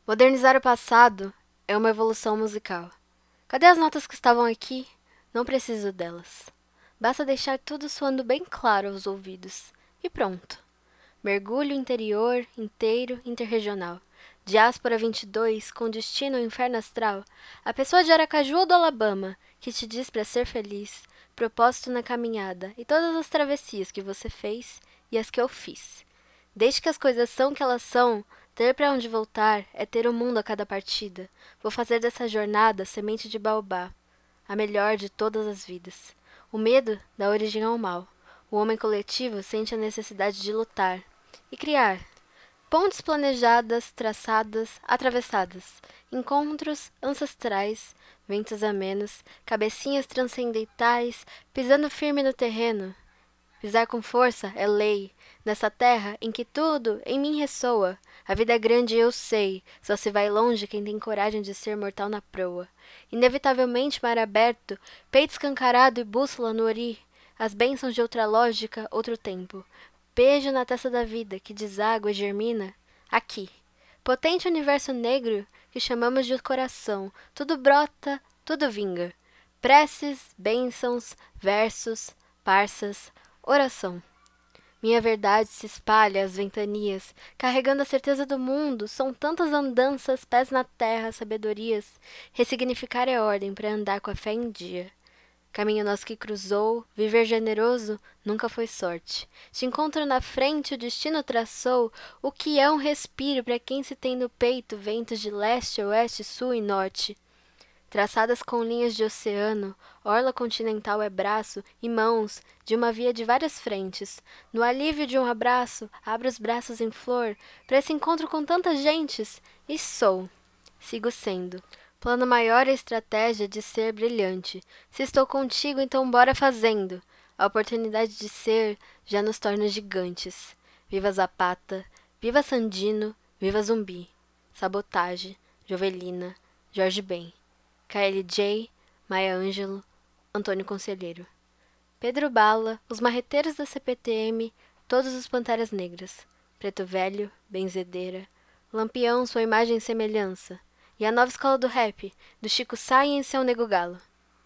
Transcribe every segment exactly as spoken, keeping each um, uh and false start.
Modernizar o passado é uma evolução musical. Cadê as notas que estavam aqui? Não preciso delas. Basta deixar tudo soando bem claro aos ouvidos. E pronto. Mergulho interior, inteiro, interregional. Diáspora vinte e dois, com destino ao inferno astral. A pessoa de Aracaju ou do Alabama, que te diz para ser feliz, propósito na caminhada e todas as travessias que você fez e as que eu fiz. Desde que as coisas são o que elas são, ter para onde voltar é ter o mundo a cada partida. Vou fazer dessa jornada semente de baobá, a melhor de todas as vidas. O medo dá origem ao mal. O homem coletivo sente a necessidade de lutar e criar. Pontes planejadas, traçadas, atravessadas. Encontros ancestrais, ventos amenos, cabecinhas transcendentais, pisando firme no terreno. Pisar com força é lei, nessa terra em que tudo em mim ressoa. A vida é grande e eu sei, só se vai longe quem tem coragem de ser mortal na proa. Inevitavelmente mar aberto, peito escancarado e bússola no ori. As bênçãos de outra lógica, outro tempo. Beijo na testa da vida, que deságua e germina, aqui. Potente universo negro, que chamamos de coração, tudo brota, tudo vinga. Preces, bênçãos, versos, parças, oração. Minha verdade se espalha às ventanias, carregando a certeza do mundo. São tantas andanças, pés na terra, sabedorias. Ressignificar é ordem para andar com a fé em dia. Caminho nosso que cruzou, viver generoso nunca foi sorte. Te encontro na frente, o destino traçou o que é um respiro para quem se tem no peito ventos de leste, oeste, sul e norte. Traçadas com linhas de oceano, orla continental é braço e mãos de uma via de várias frentes. No alívio de um abraço, abro os braços em flor para esse encontro com tantas gentes. E sou, sigo sendo. Plano maior é a estratégia de ser brilhante. Se estou contigo, então bora fazendo. A oportunidade de ser já nos torna gigantes. Viva Zapata, viva Sandino, viva Zumbi. Sabotagem, Jovelina, Jorge Ben. K L J, Maya Ângelo, Antônio Conselheiro. Pedro Bala, os marreteiros da C P T M, todos os Panteras Negras. Preto Velho, Benzedeira. Lampião, sua imagem e semelhança. E a nova escola do rap, do Chico Science ao Nego Galo.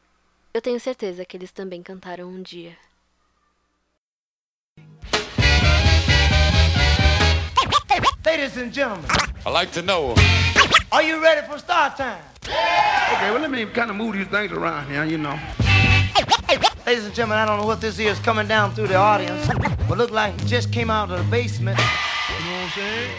Eu tenho certeza que eles também cantaram um dia. Ladies and gentlemen, I'd like to know, are you ready for start time? Okay, well, let me kind of move these things around here, you know. Ladies and gentlemen, I don't know what this is coming down through the audience, but look like it just came out of the basement. You know what I'm saying?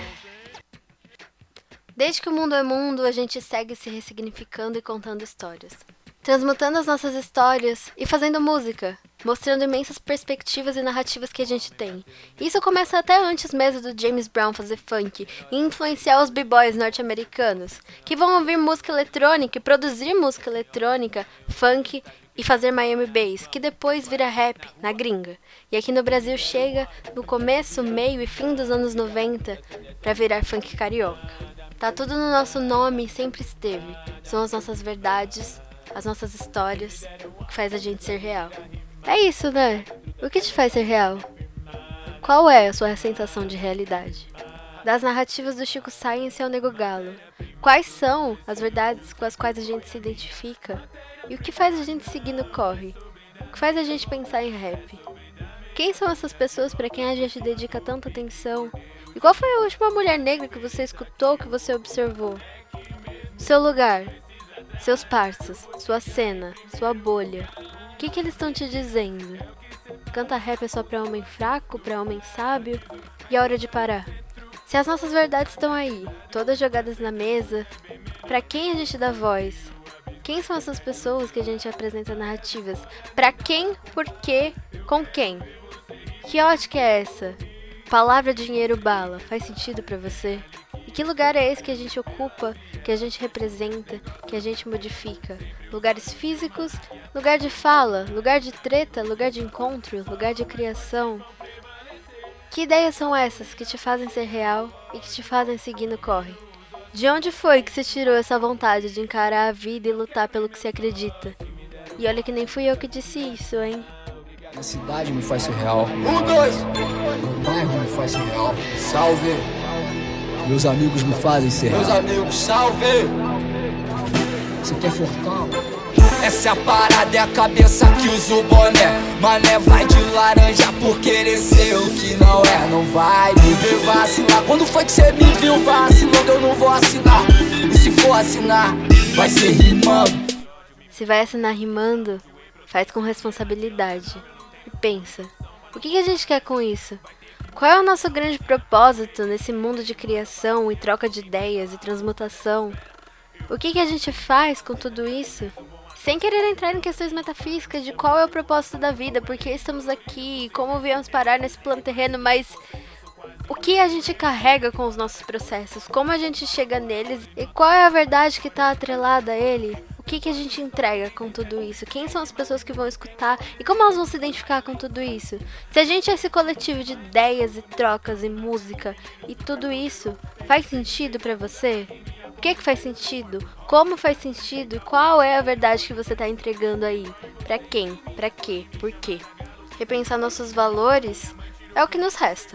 Desde que o mundo é mundo, a gente segue se ressignificando e contando histórias. Transmutando as nossas histórias e fazendo música, mostrando imensas perspectivas e narrativas que a gente tem. Isso começa até antes mesmo do James Brown fazer funk e influenciar os b-boys norte-americanos, que vão ouvir música eletrônica e produzir música eletrônica, funk e fazer Miami Bass, que depois vira rap na gringa. E aqui no Brasil chega no começo, meio e fim dos anos noventa para virar funk carioca. Tá tudo no nosso nome e sempre esteve. São as nossas verdades, as nossas histórias, o que faz a gente ser real. É isso, né? O que te faz ser real? Qual é a sua sensação de realidade? Das narrativas do Chico Science ao Nego Galo, quais são as verdades com as quais a gente se identifica? E o que faz a gente seguir no corre? O que faz a gente pensar em rap? Quem são essas pessoas para quem a gente dedica tanta atenção? E qual foi a última mulher negra que você escutou, que você observou? Seu lugar, seus parças, sua cena, sua bolha. O que, que eles estão te dizendo? Canta rap é só pra homem fraco, pra homem sábio? E a hora de parar? Se as nossas verdades estão aí, todas jogadas na mesa, pra quem a gente dá voz? Quem são essas pessoas que a gente apresenta narrativas? Pra quem, por quê, com quem? Que ótica é essa? Palavra, dinheiro, bala, faz sentido pra você? E que lugar é esse que a gente ocupa, que a gente representa, que a gente modifica? Lugares físicos, lugar de fala, lugar de treta, lugar de encontro, lugar de criação. Que ideias são essas que te fazem ser real e que te fazem seguir no corre? De onde foi que se tirou essa vontade de encarar a vida e lutar pelo que se acredita? E olha que nem fui eu que disse isso, hein? A cidade me faz ser real. Um, dois! O bairro me faz ser real. Salve! Meus amigos me fazem ser Meus real. amigos, salve! Você quer fortão? Essa é a parada, é a cabeça que usa o boné. Mané vai de laranja por querer ser o que não é. Não vai me ver vacilar. Quando foi que cê me viu vacilando? Eu não vou assinar. E se for assinar, vai ser rimando. Se vai assinar rimando, faz com responsabilidade. E pensa, o que que a gente quer com isso? Qual é o nosso grande propósito nesse mundo de criação e troca de ideias e transmutação? O que que a gente faz com tudo isso? Sem querer entrar em questões metafísicas de qual é o propósito da vida, por que estamos aqui, como viemos parar nesse plano terreno, mas o que a gente carrega com os nossos processos, como a gente chega neles e qual é a verdade que está atrelada a ele? O que que a gente entrega com tudo isso? Quem são as pessoas que vão escutar e como elas vão se identificar com tudo isso? Se a gente é esse coletivo de ideias e trocas e música e tudo isso, faz sentido pra você? O que que faz sentido? Como faz sentido? E qual é a verdade que você está entregando aí? Pra quem? Pra quê? Por quê? Repensar nossos valores é o que nos resta.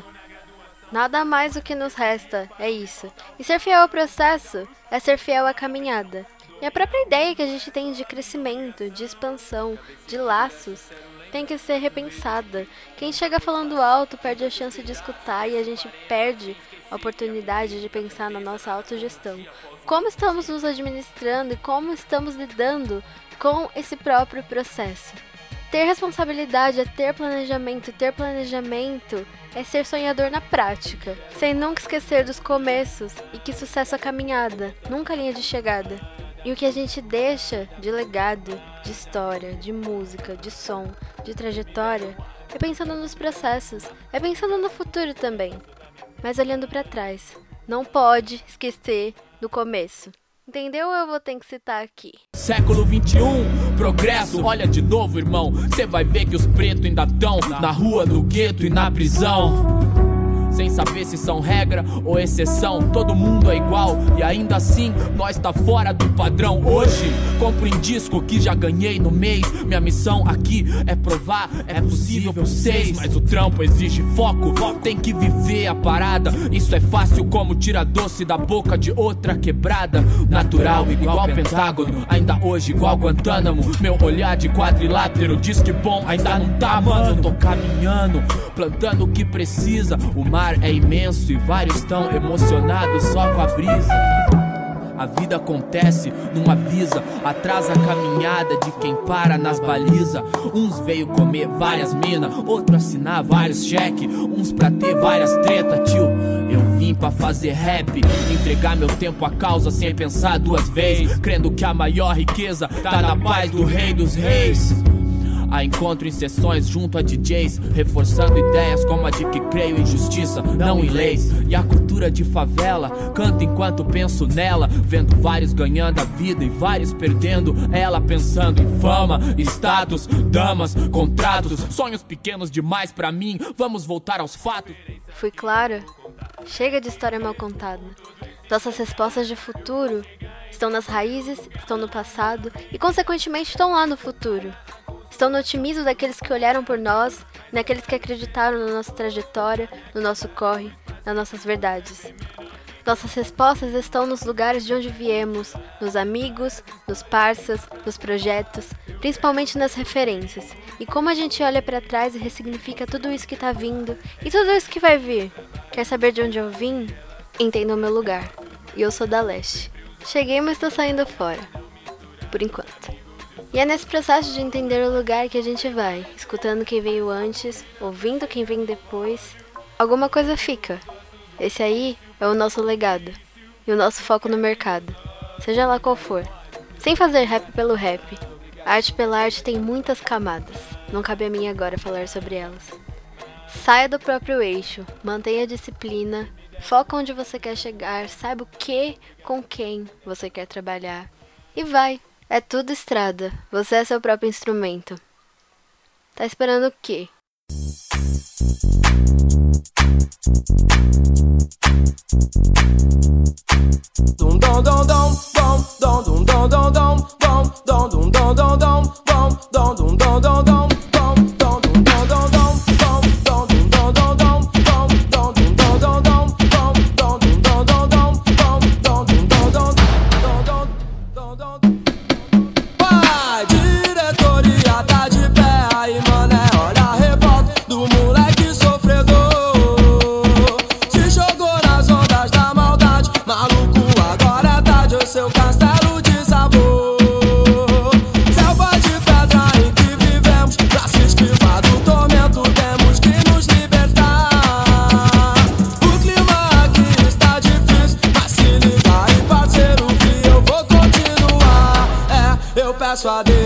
Nada mais do que nos resta, é isso. E ser fiel ao processo é ser fiel à caminhada. E a própria ideia que a gente tem de crescimento, de expansão, de laços, tem que ser repensada. Quem chega falando alto perde a chance de escutar e a gente perde a oportunidade de pensar na nossa autogestão. Como estamos nos administrando e como estamos lidando com esse próprio processo. Ter responsabilidade é ter planejamento, ter planejamento é ser sonhador na prática, sem nunca esquecer dos começos e que sucesso é caminhada, nunca linha de chegada. E o que a gente deixa de legado, de história, de música, de som, de trajetória, é pensando nos processos, é pensando no futuro também, mas olhando pra trás. Não pode esquecer do começo. Entendeu? Eu vou ter que citar aqui. Século vinte e um, progresso, olha de novo, irmão. Cê vai ver que os pretos ainda tão na rua, no gueto e na prisão. Sem saber se são regra ou exceção, todo mundo é igual e ainda assim nós tá fora do padrão. Hoje compro em disco que já ganhei no mês. Minha missão aqui é provar, é possível seis, mas o trampo exige foco, tem que viver a parada. Isso é fácil como tirar doce da boca de outra quebrada. Natural igual Pentágono, ainda hoje igual Guantánamo. Meu olhar de quadrilátero diz que bom ainda não tá, mano. Tô caminhando, plantando o que precisa. O mar é imenso e vários estão emocionados só com a brisa. A vida acontece, não avisa, atrasa a caminhada de quem para nas balizas. Uns veio comer várias mina, outro assinar vários cheque, uns pra ter várias treta, tio. Eu vim pra fazer rap, entregar meu tempo à causa sem pensar duas vezes, crendo que a maior riqueza tá na paz do rei dos reis. A encontro em sessões junto a D Js, reforçando ideias como a de que creio em justiça, não em leis. E a cultura de favela, canto enquanto penso nela, vendo vários ganhando a vida e vários perdendo ela, pensando em fama, status, damas, contratos, sonhos pequenos demais pra mim, vamos voltar aos fatos. Fui clara? Chega de história mal contada. Nossas respostas de futuro estão nas raízes, estão no passado e consequentemente estão lá no futuro. Estão no otimismo daqueles que olharam por nós, naqueles que acreditaram na nossa trajetória, no nosso corre, nas nossas verdades. Nossas respostas estão nos lugares de onde viemos, nos amigos, nos parceiros, nos projetos, principalmente nas referências. E como a gente olha para trás e ressignifica tudo isso que tá vindo e tudo isso que vai vir. Quer saber de onde eu vim? Entenda o meu lugar. E eu sou da Leste. Cheguei, mas tô saindo fora. Por enquanto. E é nesse processo de entender o lugar que a gente vai, escutando quem veio antes, ouvindo quem vem depois, alguma coisa fica. Esse aí é o nosso legado e o nosso foco no mercado, seja lá qual for. Sem fazer rap pelo rap, arte pela arte tem muitas camadas, não cabe a mim agora falar sobre elas. Saia do próprio eixo, mantenha a disciplina, foca onde você quer chegar, saiba o que, com quem você quer trabalhar e vai. É tudo estrada, você é seu próprio instrumento. Tá esperando o quê? Dum dum dum dum dum dum dum dum dum dum dum dum dum dum dum dum dum dum dum dum. Dum dum dum meu castelo de sabor. Selva de pedra em que vivemos, pra se esquivar do tormento temos que nos libertar. O clima aqui está difícil, mas se liga aí parceiro que eu vou continuar. É, eu peço a Deus